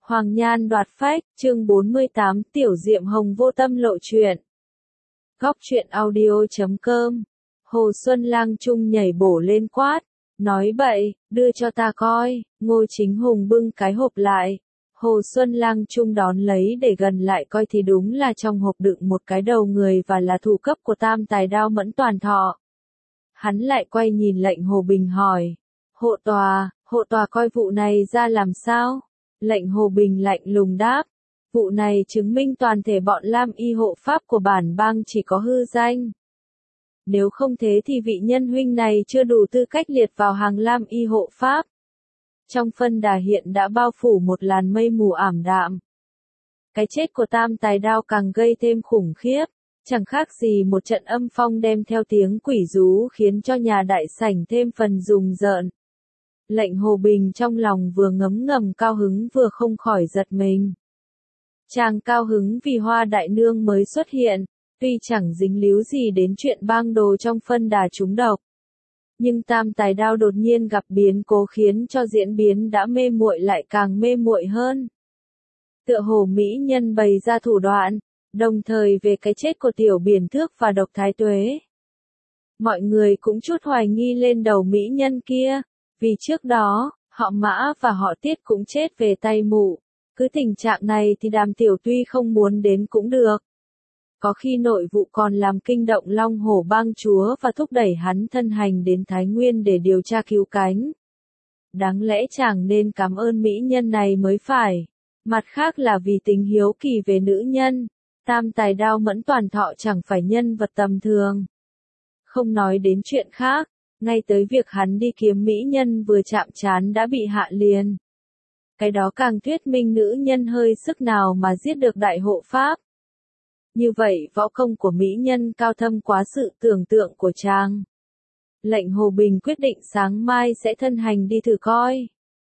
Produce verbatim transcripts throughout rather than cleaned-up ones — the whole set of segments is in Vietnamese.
Hoàng Nhan đoạt phách, chương bốn mươi tám, Tiểu Diệm Hồng vô tâm lộ chuyện. Góc truyện audio chấm com. Hồ Xuân Lang Trung nhảy bổ lên quát, nói bậy, đưa cho ta coi. Ngô Chính Hùng bưng cái hộp lại. Hồ Xuân Lang Trung đón lấy để gần lại coi thì đúng là trong hộp đựng một cái đầu người và là thủ cấp của tam tài đao Mẫn Toàn Thọ. Hắn lại quay nhìn lệnh Hồ Bình hỏi, hộ tòa, hộ tòa coi vụ này ra làm sao? Lệnh Hồ Bình lạnh lùng đáp, vụ này chứng minh toàn thể bọn Lam Y hộ pháp của bản bang chỉ có hư danh. Nếu không thế thì vị nhân huynh này chưa đủ tư cách liệt vào hàng Lam Y hộ pháp. Trong phân đà hiện đã bao phủ một làn mây mù ảm đạm. Cái chết của tam tài đao càng gây thêm khủng khiếp, chẳng khác gì một trận âm phong đem theo tiếng quỷ rú khiến cho nhà đại sảnh thêm phần rùng rợn. Lệnh Hồ Bình trong lòng vừa ngấm ngầm cao hứng vừa không khỏi giật mình. Chàng cao hứng vì Hoa Đại Nương mới xuất hiện, tuy chẳng dính líu gì đến chuyện bang đồ trong phân đà trúng độc. Nhưng tam tài đao đột nhiên gặp biến cố khiến cho diễn biến đã mê muội lại càng mê muội hơn. Tựa hồ mỹ nhân bày ra thủ đoạn, đồng thời về cái chết của Tiểu Biển Thước và Độc Thái Tuế. Mọi người cũng chút hoài nghi lên đầu mỹ nhân kia. Vì trước đó, họ Mã và họ Tiết cũng chết về tay mụ. Cứ tình trạng này thì Đàm Tiểu tuy không muốn đến cũng được. Có khi nội vụ còn làm kinh động Long Hổ bang chúa và thúc đẩy hắn thân hành đến Thái Nguyên để điều tra cứu cánh. Đáng lẽ chàng nên cảm ơn mỹ nhân này mới phải. Mặt khác là vì tính hiếu kỳ về nữ nhân. Tam tài đao Mẫn Toàn Thọ chẳng phải nhân vật tầm thường. Không nói đến chuyện khác. Ngay tới việc hắn đi kiếm mỹ nhân vừa chạm trán đã bị hạ liền. Cái đó càng thuyết minh nữ nhân hơi sức nào mà giết được đại hộ pháp. Như vậy võ công của mỹ nhân cao thâm quá sự tưởng tượng của chàng. Lệnh Hồ Bình quyết định sáng mai sẽ thân hành đi thử coi.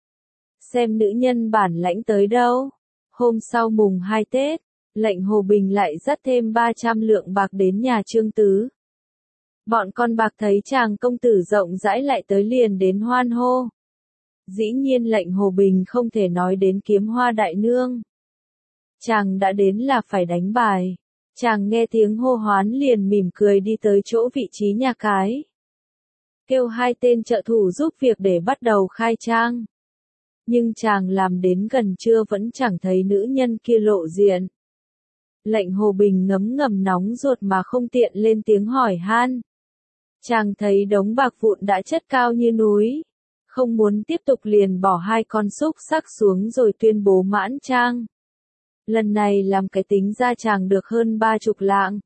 Xem nữ nhân bản lãnh tới đâu. Hôm sau mùng hai Tết, lệnh Hồ Bình lại dắt thêm ba trăm lượng bạc đến nhà Trương Tứ. Bọn con bạc thấy chàng công tử rộng rãi lại tới liền đến hoan hô. Dĩ nhiên lệnh Hồ Bình không thể nói đến kiếm Hoa Đại Nương. Chàng đã đến là phải đánh bài. Chàng nghe tiếng hô hoán liền mỉm cười đi tới chỗ vị trí nhà cái. Kêu hai tên trợ thủ giúp việc để bắt đầu khai trang. Nhưng chàng làm đến gần trưa vẫn chẳng thấy nữ nhân kia lộ diện. Lệnh Hồ Bình ngấm ngầm nóng ruột mà không tiện lên tiếng hỏi han. Chàng thấy đống bạc vụn đã chất cao như núi. Không muốn tiếp tục liền bỏ hai con xúc sắc xuống rồi tuyên bố mãn trang. Lần này làm cái tính ra chàng được hơn ba chục lạng.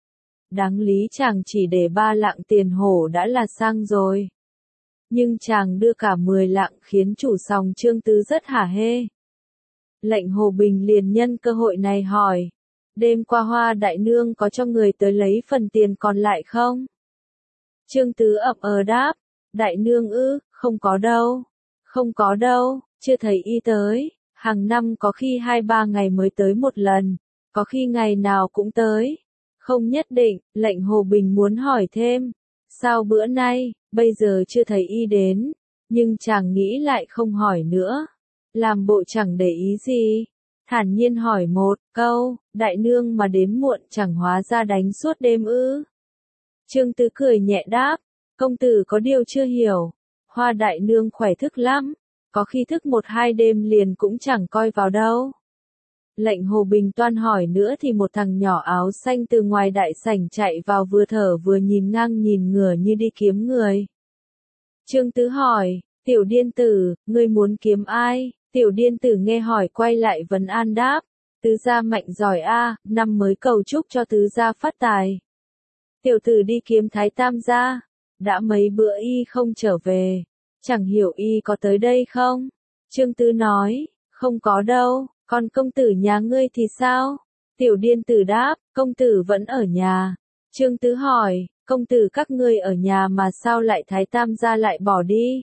Đáng lý chàng chỉ để ba lạng tiền hổ đã là sang rồi. Nhưng chàng đưa cả mười lạng khiến chủ sòng Trương Tứ rất hả hê. Lệnh Hồ Bình liền nhân cơ hội này hỏi. Đêm qua Hoa Đại Nương có cho người tới lấy phần tiền còn lại không? Trương Tứ ậm ờ đáp, Đại Nương ư, không có đâu, không có đâu, chưa thấy y tới, hàng năm có khi hai ba ngày mới tới một lần, có khi ngày nào cũng tới, không nhất định. Lệnh Hồ Bình muốn hỏi thêm, sao bữa nay, bây giờ chưa thấy y đến, nhưng chàng nghĩ lại không hỏi nữa, làm bộ chẳng để ý gì, thản nhiên hỏi một câu, Đại Nương mà đến muộn chẳng hóa ra đánh suốt đêm ư? Trương Tứ cười nhẹ đáp, công tử có điều chưa hiểu, Hoa Đại Nương khỏe thức lắm, có khi thức một hai đêm liền cũng chẳng coi vào đâu. Lệnh Hồ Bình toan hỏi nữa thì một thằng nhỏ áo xanh từ ngoài đại sảnh chạy vào vừa thở vừa nhìn ngang nhìn ngửa như đi kiếm người. Trương Tứ hỏi, Tiểu Điên Tử, ngươi muốn kiếm ai? Tiểu Điên Tử nghe hỏi quay lại vấn an đáp, tứ gia mạnh giỏi a, năm mới cầu chúc cho tứ gia phát tài. Tiểu tử đi kiếm Thái Tam gia, đã mấy bữa y không trở về, chẳng hiểu y có tới đây không? Trương Tứ nói, không có đâu, còn công tử nhà ngươi thì sao? Tiểu Điên Tử đáp, công tử vẫn ở nhà. Trương Tứ hỏi, công tử các ngươi ở nhà mà sao lại Thái Tam gia lại bỏ đi?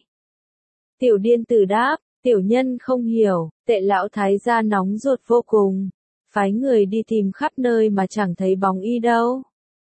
Tiểu Điên Tử đáp, tiểu nhân không hiểu, Tệ lão Thái gia nóng ruột vô cùng, phái người đi tìm khắp nơi mà chẳng thấy bóng y đâu.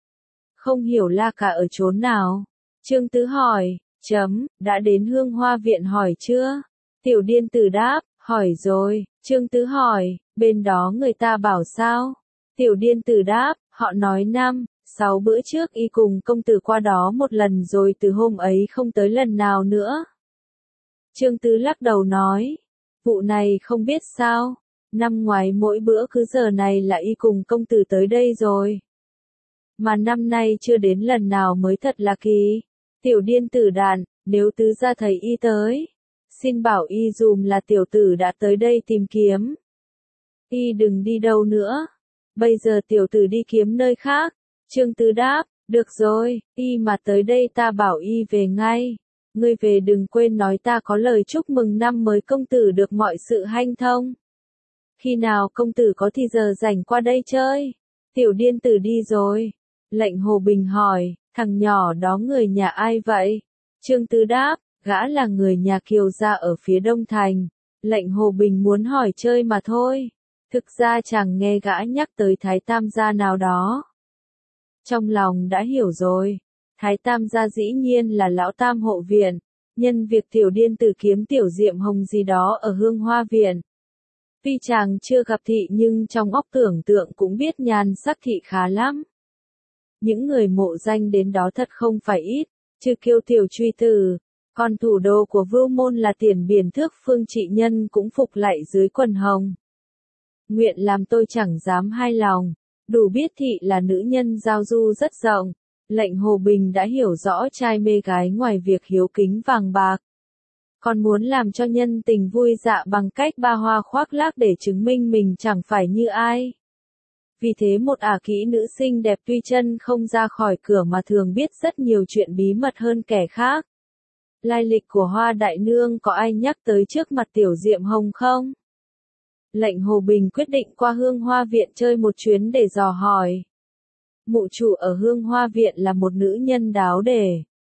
Không hiểu La Cả ở chốn nào? Trương Tứ hỏi, chấm, đã đến Hương Hoa viện hỏi chưa? Tiểu Điên Tử đáp, Hỏi rồi, Trương Tứ hỏi, bên đó người ta bảo sao? Tiểu Điên Tử đáp, họ nói năm, sáu bữa trước y cùng công tử qua đó một lần rồi từ hôm ấy không tới lần nào nữa. Trương Tứ lắc đầu nói, vụ này không biết sao, năm ngoái mỗi bữa cứ giờ này là y cùng công tử tới đây rồi. Mà năm nay chưa đến lần nào mới thật là kỳ. Tiểu Điên Tử đàn, nếu tứ gia thấy y tới, xin bảo y dùm là tiểu tử đã tới đây tìm kiếm. Y đừng đi đâu nữa. Bây giờ tiểu tử đi kiếm nơi khác. Trương Tứ đáp, được rồi, y mà tới đây ta bảo y về ngay. Ngươi về đừng quên nói ta có lời chúc mừng năm mới công tử được mọi sự hanh thông. Khi nào công tử có thì giờ rảnh qua đây chơi. Tiểu Điên Tử đi rồi. Lệnh Hồ Bình hỏi, thằng nhỏ đó người nhà ai vậy? Trương Tứ đáp, gã là người nhà Kiều gia ở phía Đông Thành. Lệnh Hồ Bình muốn hỏi chơi mà thôi. Thực ra chàng nghe gã nhắc tới Thái Tam gia nào đó. Trong lòng đã hiểu rồi. Thái Tam gia dĩ nhiên là lão tam hộ viện. Nhân việc Tiểu Điên Tử kiếm Tiểu Diệm Hồng gì đó ở Hương Hoa Viện. Tuy chàng chưa gặp thị nhưng trong óc tưởng tượng cũng biết nhan sắc thị khá lắm. Những người mộ danh đến đó thật không phải ít, trừ Kiêu Tiểu Truy Tử, còn thủ đô của Vưu Môn là Tiền Biển Thước Phương Trị Nhân cũng phục lạy dưới quần hồng. Nguyện làm tôi chẳng dám hai lòng, đủ biết thị là nữ nhân giao du rất rộng. Lệnh Hồ Bình đã hiểu rõ trai mê gái ngoài việc hiếu kính vàng bạc, còn muốn làm cho nhân tình vui dạ bằng cách ba hoa khoác lác để chứng minh mình chẳng phải như ai. Vì thế một ả kỹ nữ xinh đẹp tuy chân không ra khỏi cửa mà thường biết rất nhiều chuyện bí mật hơn kẻ khác. Lai lịch của Hoa Đại Nương có ai nhắc tới trước mặt Tiểu Diệm Hồng không? Lệnh Hồ Bình quyết định qua Hương Hoa Viện chơi một chuyến để dò hỏi. Mụ chủ ở Hương Hoa Viện là một nữ nhân đáo để.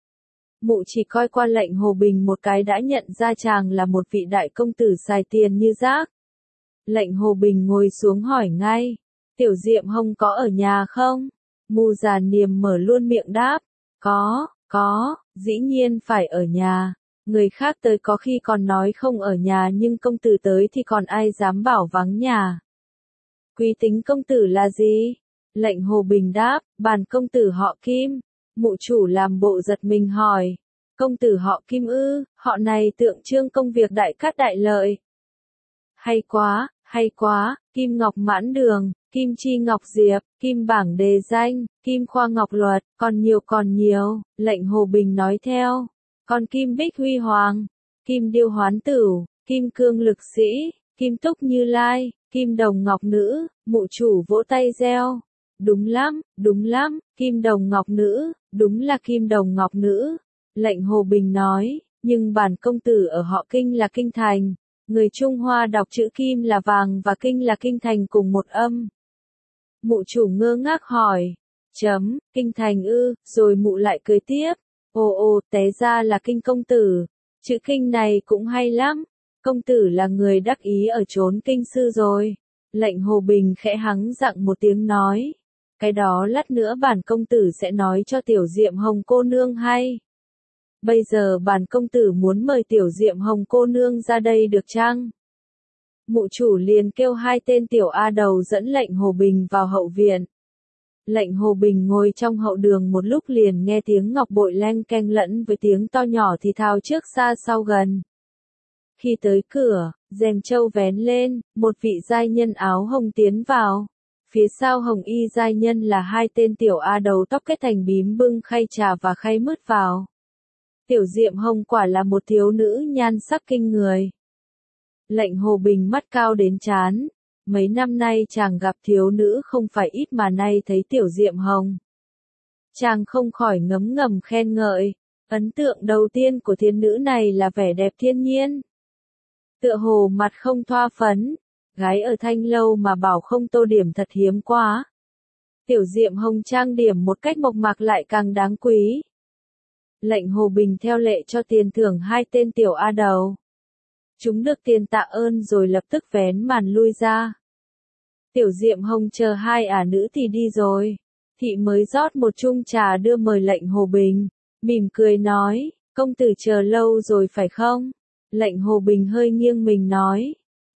Mụ chỉ coi qua Lệnh Hồ Bình một cái đã nhận ra chàng là một vị đại công tử xài tiền như rác. Lệnh Hồ Bình ngồi xuống hỏi ngay, Tiểu Diệm Hồng có ở nhà không? Mụ già niềm mở luôn miệng đáp, có, có, dĩ nhiên phải ở nhà. Người khác tới có khi còn nói không ở nhà nhưng công tử tới thì còn ai dám bảo vắng nhà. Quý tính công tử là gì? Lệnh Hồ Bình đáp, bản công tử họ Kim. Mụ chủ làm bộ giật mình hỏi, công tử họ Kim ư? Họ này tượng trưng công việc đại cát đại lợi. Hay quá, hay quá, Kim Ngọc Mãn Đường, Kim Chi Ngọc Diệp, Kim Bảng Đề Danh, Kim Khoa Ngọc Luật, còn nhiều còn nhiều. Lệnh Hồ Bình nói theo, còn Kim Bích Huy Hoàng, Kim Điêu Hoán Tửu, Kim Cương Lực Sĩ, Kim Túc Như Lai, Kim Đồng Ngọc Nữ. Mụ chủ vỗ tay reo, đúng lắm, đúng lắm, Kim Đồng Ngọc Nữ, đúng là Kim Đồng Ngọc Nữ. Lệnh Hồ Bình nói, nhưng bản công tử ở họ Kinh là Kinh Thành. Người Trung Hoa đọc chữ Kim là vàng và Kinh là Kinh Thành cùng một âm. Mụ chủ ngơ ngác hỏi, chấm, Kinh Thành ư? Rồi mụ lại cười tiếp, ồ ồ, té ra là Kinh công tử. Chữ Kinh này cũng hay lắm. Công tử là người đắc ý ở chốn Kinh sư rồi. Lệnh Hồ Bình khẽ hắng giọng một tiếng nói, cái đó lát nữa bản công tử sẽ nói cho Tiểu Diệm Hồng cô nương hay. Bây giờ bản công tử muốn mời Tiểu Diệm Hồng cô nương ra đây được chăng? Mụ chủ liền kêu hai tên tiểu a đầu dẫn Lệnh Hồ Bình vào hậu viện. Lệnh Hồ Bình ngồi trong hậu đường một lúc liền nghe tiếng ngọc bội leng keng lẫn với tiếng to nhỏ thì thào trước xa sau gần. Khi tới cửa, rèm châu vén lên, một vị giai nhân áo hồng tiến vào. Phía sau hồng y giai nhân là hai tên tiểu a đầu tóc kết thành bím bưng khay trà và khay mứt vào. Tiểu Diệm Hồng quả là một thiếu nữ nhan sắc kinh người. Lệnh Hồ Bình mắt cao đến trán. Mấy năm nay chàng gặp thiếu nữ không phải ít mà nay thấy Tiểu Diệm Hồng. Chàng không khỏi ngấm ngầm khen ngợi. Ấn tượng đầu tiên của thiên nữ này là vẻ đẹp thiên nhiên. Tựa hồ mặt không thoa phấn. Gái ở Thanh Lâu mà bảo không tô điểm thật hiếm quá. Tiểu Diệm Hồng trang điểm một cách mộc mạc lại càng đáng quý. Lệnh Hồ Bình theo lệ cho tiền thưởng hai tên tiểu a đầu. Chúng được tiền tạ ơn rồi lập tức vén màn lui ra. Tiểu Diệm Hồng chờ hai ả nữ thì đi rồi. Thị mới rót một chung trà đưa mời Lệnh Hồ Bình. Mỉm cười nói, công tử chờ lâu rồi phải không? Lệnh Hồ Bình hơi nghiêng mình nói,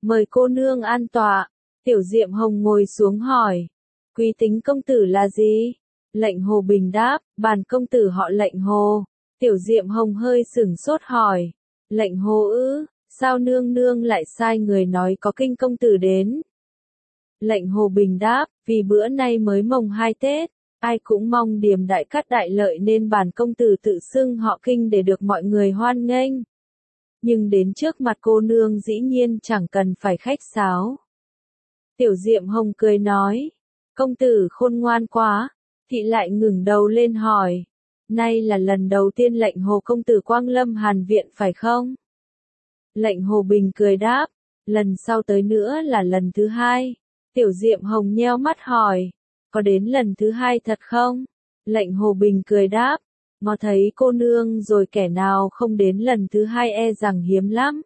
Mời cô nương an tọa. Tiểu Diệm Hồng ngồi xuống hỏi. Quý tính công tử là gì? Lệnh Hồ Bình đáp, bản công tử họ Lệnh Hồ. Tiểu Diệm Hồng hơi sửng sốt hỏi. Lệnh Hồ ư, sao nương nương lại sai người nói có kinh công tử đến? Lệnh Hồ Bình đáp, vì bữa nay mới mồng hai Tết, ai cũng mong điềm đại cát đại lợi nên bản công tử tự xưng họ kinh để được mọi người hoan nghênh. Nhưng đến trước mặt cô nương dĩ nhiên chẳng cần phải khách sáo. Tiểu Diệm Hồng cười nói, công tử khôn ngoan quá. Thị lại ngừng đầu lên hỏi, nay là lần đầu tiên Lệnh Hồ công tử quang lâm Hàn viện phải không? Lệnh Hồ Bình cười đáp, lần sau tới nữa là lần thứ hai. Tiểu Diệm Hồng nheo mắt hỏi, có đến lần thứ hai thật không? Lệnh Hồ Bình cười đáp, ngó thấy cô nương rồi kẻ nào không đến lần thứ hai e rằng hiếm lắm.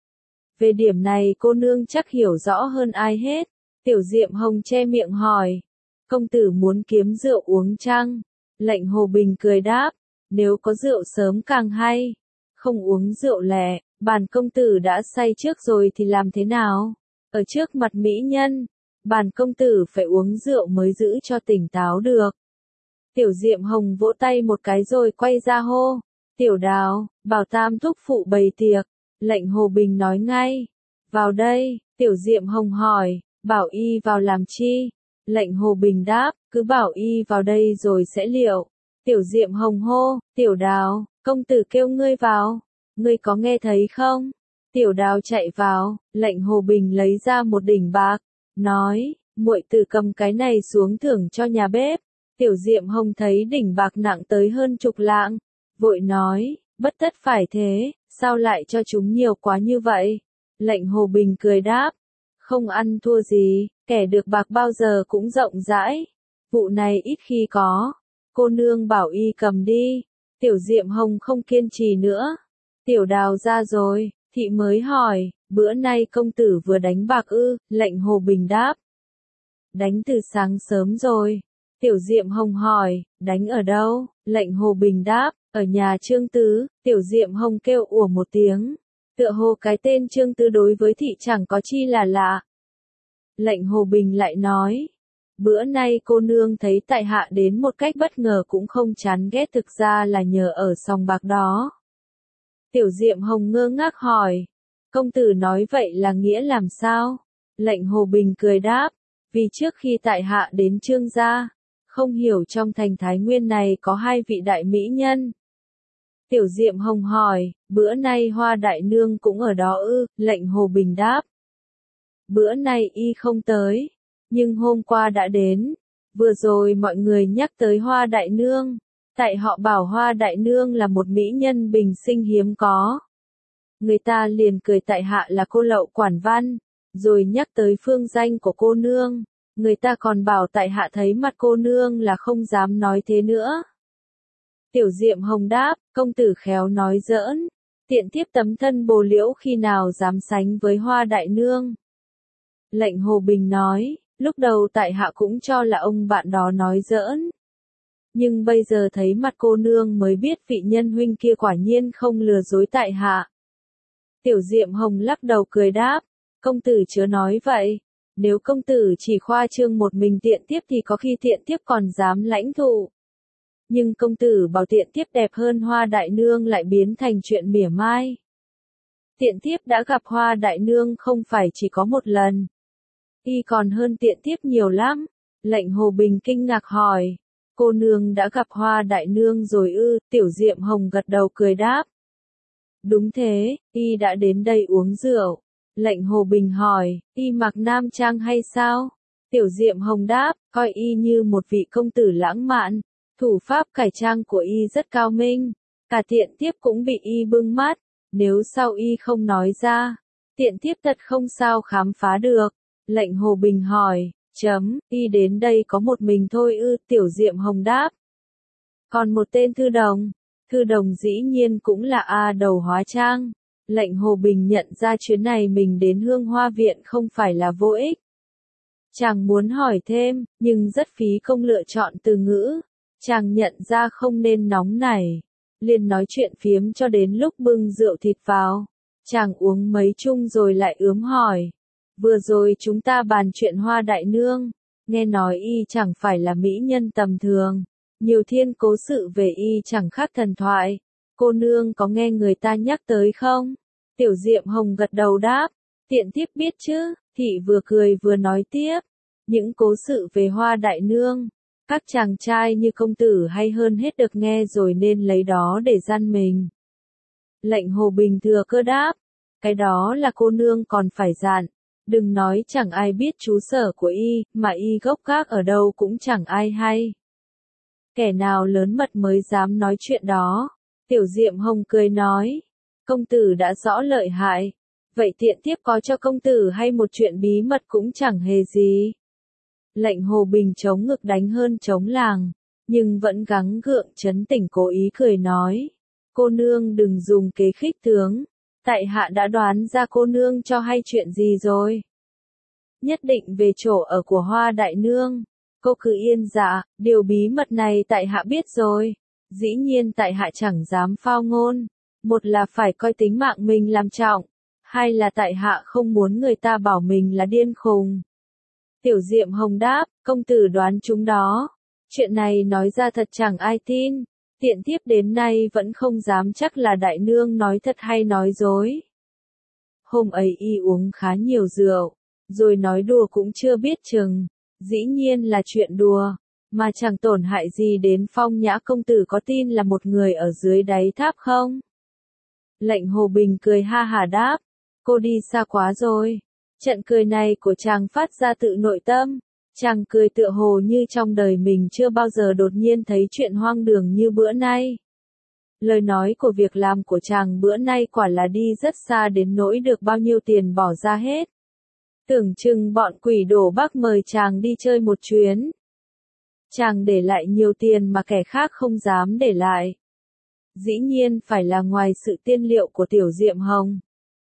Về điểm này cô nương chắc hiểu rõ hơn ai hết. Tiểu Diệm Hồng che miệng hỏi, công tử muốn kiếm rượu uống chăng? Lệnh Hồ Bình cười đáp, nếu có rượu sớm càng hay. Không uống rượu lẻ, bản công tử đã say trước rồi thì làm thế nào? Ở trước mặt mỹ nhân, bản công tử phải uống rượu mới giữ cho tỉnh táo được. Tiểu Diệm Hồng vỗ tay một cái rồi quay ra hô, Tiểu Đào, bảo tam thúc phụ bày tiệc. Lệnh Hồ Bình nói ngay, vào đây. Tiểu Diệm Hồng hỏi, bảo y vào làm chi? Lệnh Hồ Bình đáp, cứ bảo y vào đây rồi sẽ liệu. Tiểu Diệm Hồng hô, Tiểu Đào, công tử kêu ngươi vào, ngươi có nghe thấy không? Tiểu Đào chạy vào, Lệnh Hồ Bình lấy ra một đỉnh bạc, nói, muội tử cầm cái này xuống thưởng cho nhà bếp. Tiểu Diệm Hồng thấy đỉnh bạc nặng tới hơn chục lạng, vội nói, bất tất phải thế, sao lại cho chúng nhiều quá như vậy? Lệnh Hồ Bình cười đáp, không ăn thua gì, kẻ được bạc bao giờ cũng rộng rãi. Vụ này ít khi có, cô nương bảo y cầm đi. Tiểu Diệm Hồng không kiên trì nữa. Tiểu Đào ra rồi, thị mới hỏi, bữa nay công tử vừa đánh bạc ư? Lệnh Hồ Bình đáp, đánh từ sáng sớm rồi. Tiểu Diệm Hồng hỏi, đánh ở đâu? Lệnh Hồ Bình đáp, ở nhà Trương Tứ. Tiểu Diệm Hồng kêu ủa một tiếng, tựa hồ cái tên Trương Tứ đối với thị chẳng có chi là lạ. Lệnh Hồ Bình lại nói, bữa nay cô nương thấy tại hạ đến một cách bất ngờ cũng không chán ghét, thực ra là nhờ ở sòng bạc đó. Tiểu Diệm Hồng ngơ ngác hỏi, công tử nói vậy là nghĩa làm sao? Lệnh Hồ Bình cười đáp, vì trước khi tại hạ đến Trương gia, không hiểu trong thành Thái Nguyên này có hai vị đại mỹ nhân. Tiểu Diệm Hồng hỏi, bữa nay Hoa đại nương cũng ở đó ư? Lệnh Hồ Bình đáp, bữa nay y không tới, nhưng hôm qua đã đến. Vừa rồi mọi người nhắc tới Hoa đại nương, tại họ bảo Hoa đại nương là một mỹ nhân bình sinh hiếm có. Người ta liền cười tại hạ là cô lậu quản văn, rồi nhắc tới phương danh của cô nương, người ta còn bảo tại hạ thấy mặt cô nương là không dám nói thế nữa. Tiểu Diệm Hồng đáp, công tử khéo nói giỡn, tiện tiếp tấm thân bồ liễu khi nào dám sánh với Hoa đại nương. Lệnh Hồ Bình nói, lúc đầu tại hạ cũng cho là ông bạn đó nói giỡn. Nhưng bây giờ thấy mặt cô nương mới biết vị nhân huynh kia quả nhiên không lừa dối tại hạ. Tiểu Diệm Hồng lắc đầu cười đáp, công tử chớ nói vậy. Nếu công tử chỉ khoa trương một mình tiện tiếp thì có khi tiện tiếp còn dám lãnh thụ. Nhưng công tử bảo tiện tiếp đẹp hơn Hoa đại nương lại biến thành chuyện mỉa mai. Tiện tiếp đã gặp Hoa đại nương không phải chỉ có một lần. Y còn hơn tiện tiếp nhiều lắm. Lệnh Hồ Bình kinh ngạc hỏi, cô nương đã gặp Hoa đại nương rồi ư? Tiểu Diệm Hồng gật đầu cười đáp, đúng thế, y đã đến đây uống rượu. Lệnh Hồ Bình hỏi, y mặc nam trang hay sao? Tiểu Diệm Hồng đáp, coi y như một vị công tử lãng mạn, thủ pháp cải trang của y rất cao minh, cả tiện tiếp cũng bị y bưng mắt, nếu sau y không nói ra, tiện tiếp thật không sao khám phá được. Lệnh Hồ Bình hỏi, chấm, y đến đây có một mình thôi ư? Tiểu Diệm Hồng đáp, còn một tên thư đồng. Thư đồng dĩ nhiên cũng là A đầu hóa trang. Lệnh Hồ Bình nhận ra chuyến này mình đến Hương Hoa Viện không phải là vô ích. Chàng muốn hỏi thêm, nhưng rất phí công lựa chọn từ ngữ. Chàng nhận ra không nên nóng nảy, liền nói chuyện phiếm cho đến lúc bưng rượu thịt vào. Chàng uống mấy chung rồi lại ướm hỏi, Vừa rồi chúng ta bàn chuyện Hoa đại nương, nghe nói y chẳng phải là mỹ nhân tầm thường, nhiều thiên cố sự về y chẳng khác thần thoại, cô nương có nghe người ta nhắc tới không? Tiểu Diệm Hồng gật đầu đáp, tiện thiếp biết chứ, thị vừa cười vừa nói tiếp, những cố sự về Hoa đại nương, các chàng trai như công tử hay hơn hết được nghe rồi nên lấy đó để gian mình. Lệnh Hồ Bình thừa cơ đáp, cái đó là cô nương còn phải dặn, đừng nói chẳng ai biết trú sở của y, mà y gốc gác ở đâu cũng chẳng ai hay. Kẻ nào lớn mật mới dám nói chuyện đó. Tiểu Diệm Hồng cười nói, công tử đã rõ lợi hại, vậy tiện tiếp có cho công tử hay một chuyện bí mật cũng chẳng hề gì. Lệnh Hồ Bình chống ngực đánh hơn chống làng, nhưng vẫn gắng gượng trấn tĩnh cố ý cười nói, cô nương đừng dùng kế khích tướng, tại hạ đã đoán ra cô nương cho hay chuyện gì rồi. Nhất định về chỗ ở của Hoa đại nương, cô cứ yên dạ, điều bí mật này tại hạ biết rồi. Dĩ nhiên tại hạ chẳng dám phao ngôn, một là phải coi tính mạng mình làm trọng, hai là tại hạ không muốn người ta bảo mình là điên khùng. Tiểu Diệm Hồng đáp, công tử đoán chúng đó, chuyện này nói ra thật chẳng ai tin, tiện thiếp đến nay vẫn không dám chắc là đại nương nói thật hay nói dối. Hôm ấy y uống khá nhiều rượu, rồi nói đùa cũng chưa biết chừng, dĩ nhiên là chuyện đùa. Mà chẳng tổn hại gì đến Phong Nhã công tử có tin là một người ở dưới đáy tháp không? Lệnh Hồ Bình cười ha hả đáp, cô đi xa quá rồi. Trận cười này của chàng phát ra tự nội tâm, chàng cười tựa hồ như trong đời mình chưa bao giờ đột nhiên thấy chuyện hoang đường như bữa nay. Lời nói của việc làm của chàng bữa nay quả là đi rất xa đến nỗi được bao nhiêu tiền bỏ ra hết. Tưởng chừng bọn quỷ đổ Bắc mời chàng đi chơi một chuyến. Chàng để lại nhiều tiền mà kẻ khác không dám để lại. Dĩ nhiên phải là ngoài sự tiên liệu của Tiểu Diệm Hồng.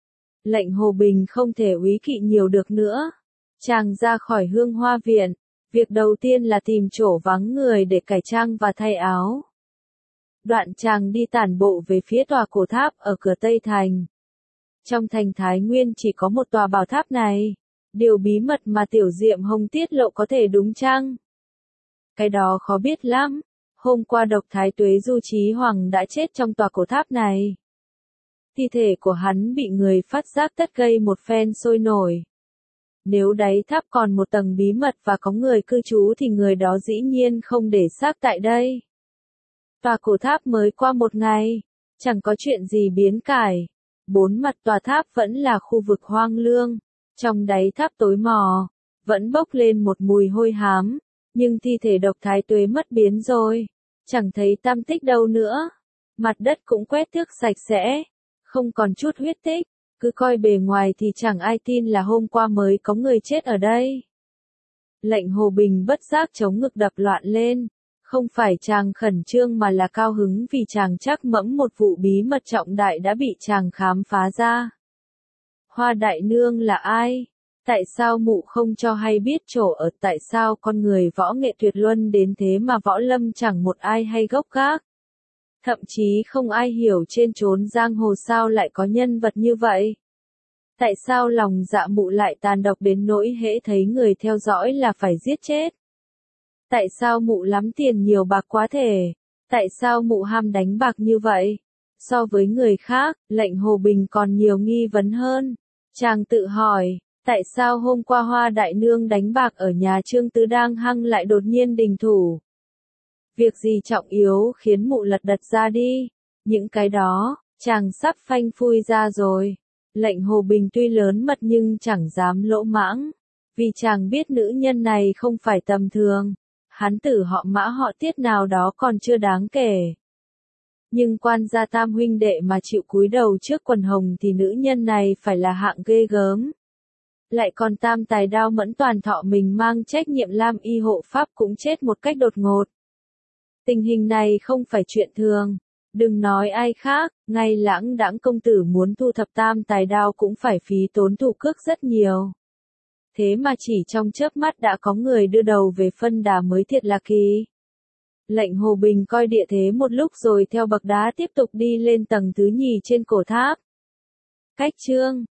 Lệnh Hồ Bình không thể úy kỵ nhiều được nữa. Chàng ra khỏi Hương Hoa Viện, việc đầu tiên là tìm chỗ vắng người để cải trang và thay áo. Đoạn chàng đi tản bộ về phía tòa cổ tháp ở cửa Tây Thành. Trong thành Thái Nguyên chỉ có một tòa bảo tháp này. Điều bí mật mà Tiểu Diệm Hồng tiết lộ có thể đúng chăng? Cái đó khó biết lắm. Hôm qua độc thái tuế Du Chí Hoàng đã chết trong tòa cổ tháp này. Thi thể của hắn bị người phát giác tất gây một phen sôi nổi. Nếu đáy tháp còn một tầng bí mật và có người cư trú thì người đó dĩ nhiên không để xác tại đây. Tòa cổ tháp mới qua một ngày, chẳng có chuyện gì biến cải. Bốn mặt tòa tháp vẫn là khu vực hoang lương. Trong đáy tháp tối mò, vẫn bốc lên một mùi hôi hám. Nhưng thi thể độc thái tuế mất biến rồi, chẳng thấy tăm tích đâu nữa. Mặt đất cũng quét tước sạch sẽ, không còn chút huyết tích, cứ coi bề ngoài thì chẳng ai tin là hôm qua mới có người chết ở đây. Lệnh Hồ Bình bất giác chống ngực đập loạn lên, không phải chàng khẩn trương mà là cao hứng vì chàng chắc mẫm một vụ bí mật trọng đại đã bị chàng khám phá ra. Hoa đại nương là ai? Tại sao mụ không cho hay biết chỗ ở, tại sao con người võ nghệ tuyệt luân đến thế mà võ lâm chẳng một ai hay gốc gác? Thậm chí không ai hiểu trên chốn giang hồ sao lại có nhân vật như vậy? Tại sao lòng dạ mụ lại tàn độc đến nỗi hễ thấy người theo dõi là phải giết chết? Tại sao mụ lắm tiền nhiều bạc quá thể? Tại sao mụ ham đánh bạc như vậy? So với người khác, Lệnh Hồ Bình còn nhiều nghi vấn hơn. Chàng tự hỏi, tại sao hôm qua Hoa đại nương đánh bạc ở nhà Trương Tứ Đang Hăng lại đột nhiên đình thủ? Việc gì trọng yếu khiến mụ lật đật ra đi? Những cái đó, chàng sắp phanh phui ra rồi. Lệnh Hồ Bình tuy lớn mật nhưng chẳng dám lỗ mãng, vì chàng biết nữ nhân này không phải tầm thường. Hán tử họ Mã họ Tiết nào đó còn chưa đáng kể. Nhưng quan gia tam huynh đệ mà chịu cúi đầu trước quần hồng thì nữ nhân này phải là hạng ghê gớm. Lại còn tam tài đao mẫn toàn thọ mình mang trách nhiệm Lam y hộ pháp cũng chết một cách đột ngột. Tình hình này không phải chuyện thường. Đừng nói ai khác, ngay Lãng Đãng công tử muốn thu thập tam tài đao cũng phải phí tốn thủ cước rất nhiều. Thế mà chỉ trong chớp mắt đã có người đưa đầu về phân đà mới thiệt là kỳ. Lệnh Hồ Bình coi địa thế một lúc rồi theo bậc đá tiếp tục đi lên tầng thứ nhì trên cổ tháp. Cách chương